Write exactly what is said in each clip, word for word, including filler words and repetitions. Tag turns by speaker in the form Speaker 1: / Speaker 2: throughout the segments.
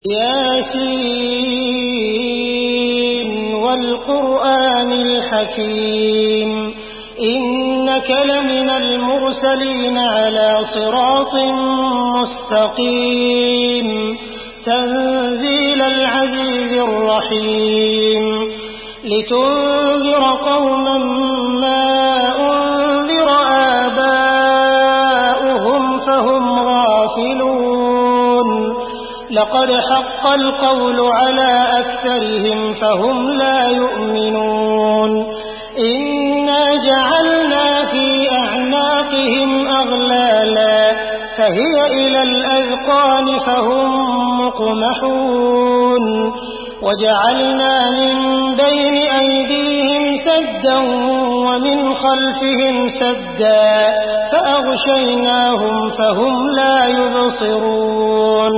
Speaker 1: ياسين والقرآن الحكيم إنك لمن المرسلين على صراط مستقيم تنزيل العزيز الرحيم لتنذر قوما ما أنذر آباؤهم فهم غافلون لقد حق القول على أكثرهم فهم لا يؤمنون إنا جعلنا في أعناقهم أغلالا فهي إلى الأذقان فهم مقمحون وجعلنا من بين أيديهم سدا ومن خلفهم سدا فأغشيناهم فهم لا يبصرون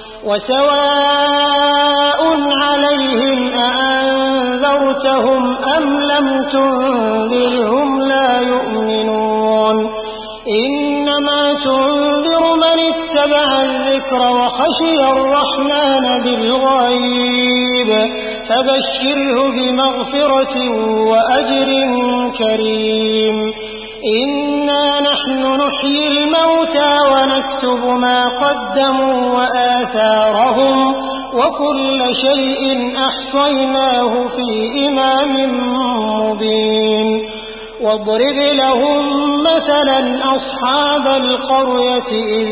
Speaker 1: وسواء عليهم أأنذرتهم أم لم تنذرهم لا يؤمنون إنما تنذر من اتبع الذكر وخشي الرحمن بالغيب فبشره بمغفرة وأجر كريم إنا نحن نحيي الموتى ونكتب ما قدموا وآثارهم وكل شيء أحصيناه في إمام مبين واضرب لهم مثلا أصحاب القرية إذ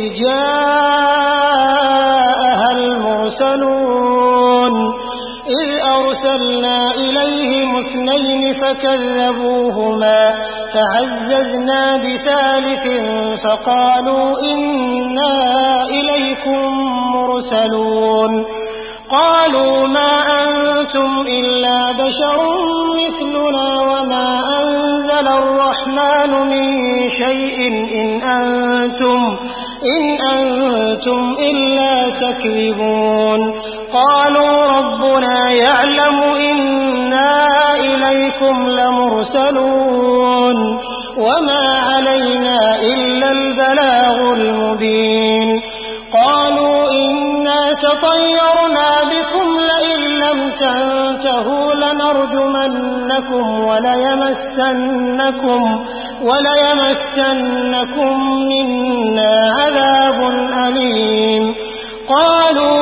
Speaker 1: جاءها المرسلون إذ أرسلنا إليهم اثنين فكذبوهما فعززنا بثالث فقالوا إنا إليكم مرسلون قالوا ما أنتم إلا بشر مثلنا وما أنزل الرحمن من شيء إن أنتم, إن أنتم إلا تكذبون قالوا ربنا يعلم إنا إليكم لمرسلون وما علينا إلا البلاغ المبين قالوا إنا تطيرنا بكم لئن لم تنتهوا لنرجمنكم وليمسنكم, وليمسنكم منا عذاب أليم قالوا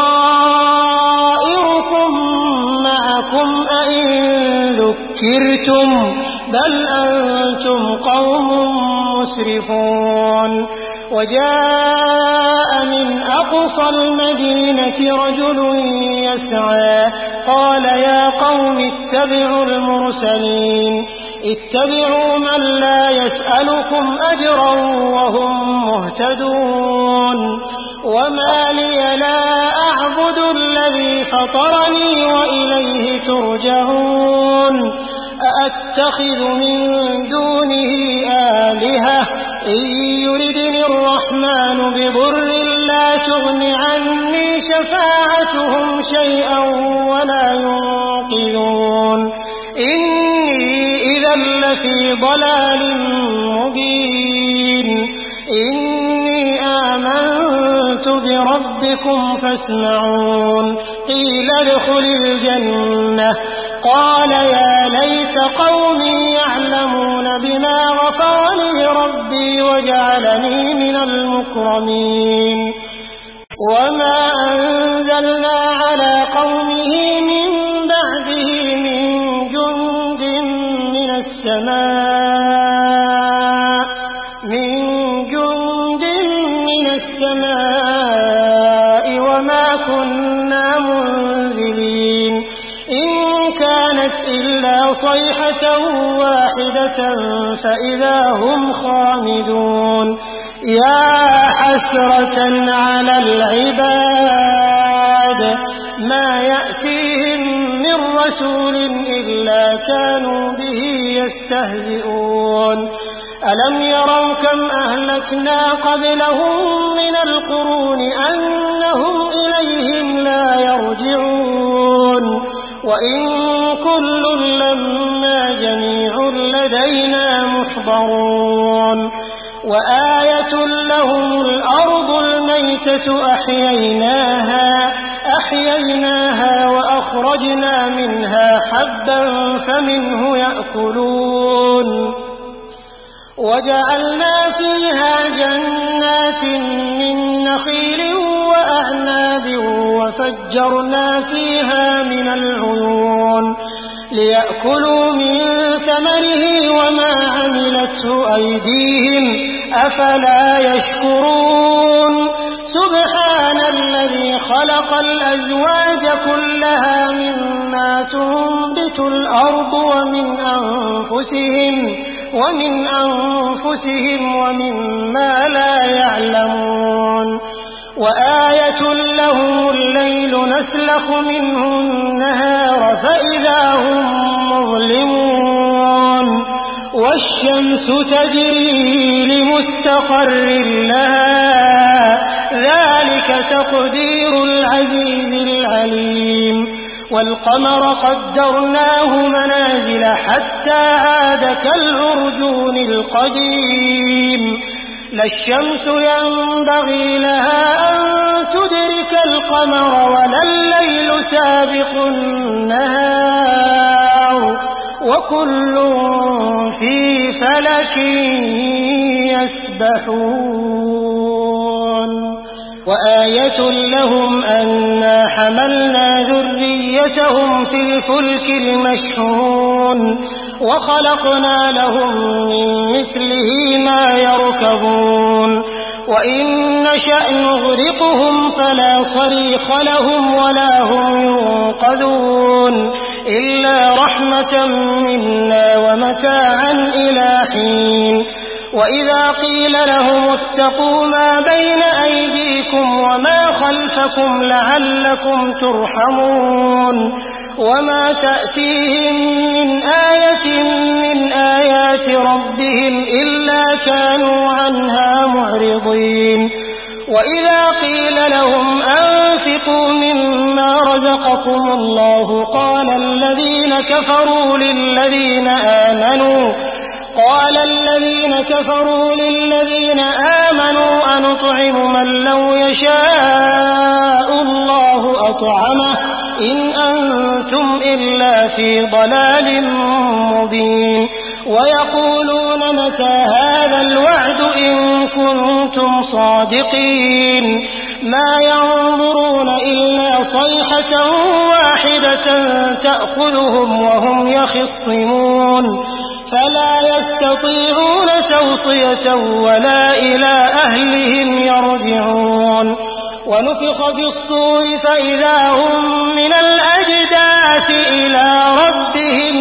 Speaker 1: طائركم معكم أئن ذكرتم بل أنتم قوم مسرفون وجاء من أقصى المدينة رجل يسعى قال يا قوم اتبعوا المرسلين اتبعوا من لا يسألكم أجرا وهم مهتدون وما لي لا أعبد الذي فطرني وإليه ترجعون أأتخذ من دونه آلهة إن يردني الرحمن بضر لا تغن عني شفاعتهم شيئا ولا ينقذون إني إذا لفي ضلال مبين إني آمنت بربكم فاسمعون قيل ادخل الجنة قال يا ليت قومي يعلمون بما غفر لي ربي وجعلني من المكرمين وما أنزلنا على قومه من بعده من جند من السماء من جند من السماء وما كنا منزلين إن كانت إلا صيحة واحدة فإذا هم خامدون يا حسرة على العباد ما يأتيهم من رسول إلا كانوا به يستهزئون ألم يروا كم أهلكنا قبلهم من القرون أنهم إليهم لا يرجعون وإن كل لما جميع لدينا محضرون وآية لهم الأرض الميتة والميتة أحييناها أحييناها وأخرجنا منها حبا فمنه يأكلون وجعلنا فيها جنات من نخيل وأعناب وفجرنا فيها من العيون ليأكلوا من ثمره وما عملته أيديهم أفلا يشكرون سبحان الذي خلق الأزواج كلها مما تنبت الأرض ومن أنفسهم ومن أنفسهم ومما لا يعلمون وآية لهم الليل نسلخ منه النهار فإذا هم مظلمون والشمس تجري لمستقر لها ذلك تقدير العزيز العليم والقمر قدرناه منازل حتى عاد كالعرجون القديم لا الشمس ينبغي لها أن تدرك القمر ولا الليل سابق النهار وكل في فلك يسبحون وآية لهم أنا حملنا ذريتهم في الفلك المشحون وخلقنا لهم من مثله ما يركبون وإن نشأ نغرقهم فلا صريخ لهم ولا هم ينقذون إلا رحمة منا ومتاعا إلى حين وإذا قيل لهم اتقوا ما بين أيديكم وما خلفكم لعلكم ترحمون وما تأتيهم من آية من آيات ربهم إلا كانوا عنها معرضين وإذا قيل لهم أنفقوا مما رزقكم الله قال الذين كفروا للذين آمنوا قال الذين كفروا للذين آمنوا أنطعم من لو يشاء الله أطعمه إن أنتم إلا في ضلال مبين ويقولون متى هذا الوعد إن كنتم صادقين ما ينظرون إلا صيحة واحدة تأخذهم وهم يخصمون فلا يستطيعون توصية ولا إلى أهلهم يرجعون ونفخ في الصور فإذا هم من الأجداث إلى ربهم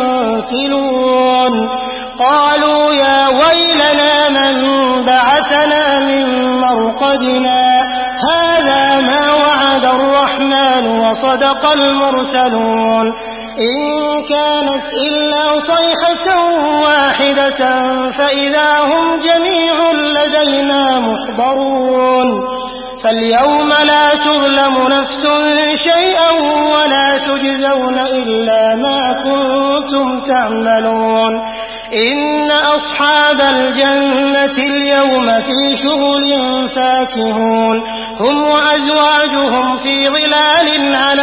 Speaker 1: ينسلون قالوا يا ويلنا من بعثنا من مرقدنا هذا ما وعد الرحمن وصدق المرسلون إن كانت إلا صيحة واحدة فإذا هم جميع لدينا محضرون فاليوم لا تظلم نفس شيئا ولا تجزون إلا ما كنتم تعملون إن أصحاب الجنة اليوم في شغل فاكهون هم وأزواجهم في ظلال على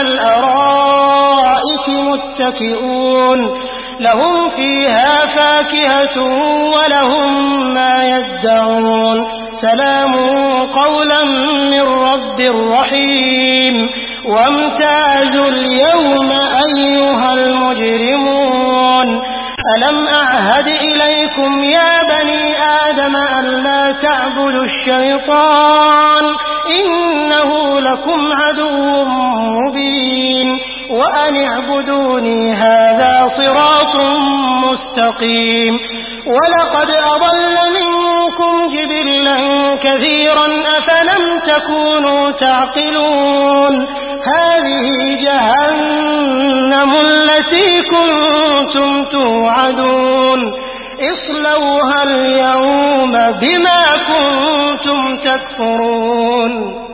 Speaker 1: الأرائك متكئون لهم فيها فاكهة ولهم ما يدعون سلام قولا من رب رحيم وامتازوا اليوم أيها المجرمون ألم أعهد إليكم يا بني آدم أن لا تعبدوا الشيطان إنه لكم عدو مبين وأن اعبدوني هذا صراط مستقيم ولقد أضل منكم جبلا كثيرا أفلم تكونوا تعقلون هذه جهنم التي كنتم توعدون اصلوها اليوم بما كنتم تكفرون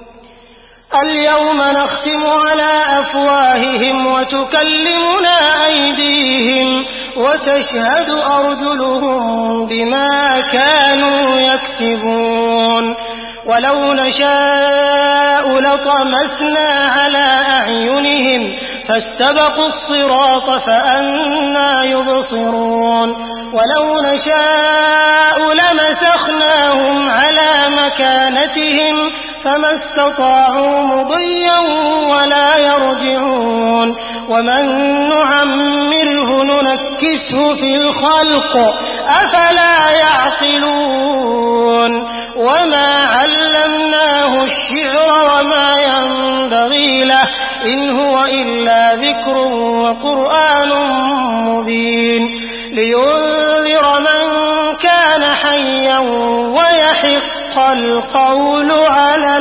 Speaker 1: اليوم نختم على أفواههم وتكلمنا أيديهم وتشهد أرجلهم بما كانوا يكسبون ولو نشاء لطمسنا على أعينهم فاستبقوا الصراط فأنى يبصرون ولو نشاء لمسخناهم على مكانتهم فما استطاعوا مضيا ولا يرجعون ومن نعمره ننكسه في الخلق أفلا يعقلون وما علمناه الشعر وما ينبغي له إن هو إلا ذكر وقرآن مبين لينذر من كان حيا ويحق القول على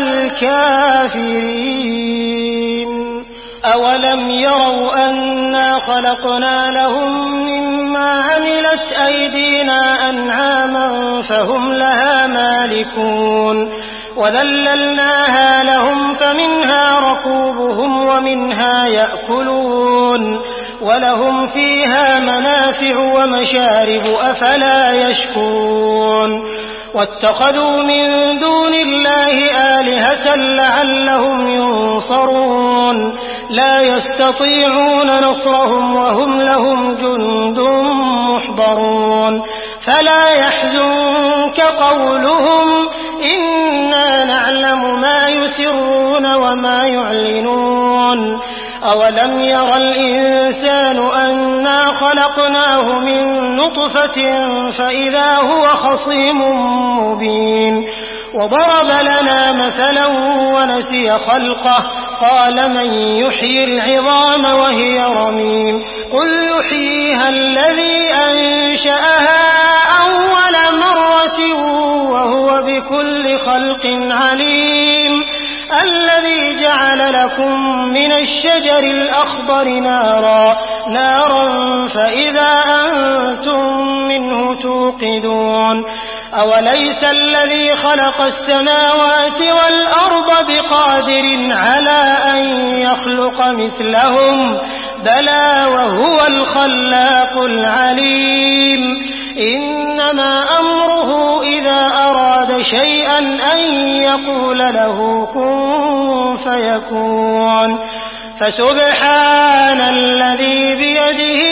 Speaker 1: الكافرين أولم يروا أنا خلقنا لهم مما عملت أيدينا أنعاما فهم لها مالكون وذللناها لهم فمنها ركوبهم ومنها يأكلون ولهم فيها منافع ومشارب أفلا يشكرون واتخذوا من دون الله آلهة لعلهم ينصرون لا يستطيعون نصرهم وهم لهم جند محضرون فلا يحزنك قولهم إنا نعلم ما يسرون وما يعلنون أولم ير الإنسان أنا خلقناه من نطفة فإذا هو خصيم مبين وضرب لنا مثلا ونسي خلقه قال من يحيي العظام وهي رميم قل يحييها الذي أنشأها أول مرة وهو بكل خلق عليم الذي جعل لكم من الشجر الأخضر نارا نارا فإذا أنتم منه توقدون أوليس الذي خلق السماوات والأرض بقادر على أن يخلق مثلهم بلى وهو الخلاق العليم إنما أمره إذا أراد شيئا أن يقول له كن فيكون فسبحان الذي بيده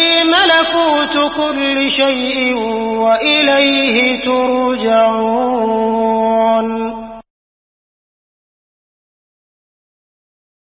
Speaker 1: ملكوت كل شيء وإليه ترجعون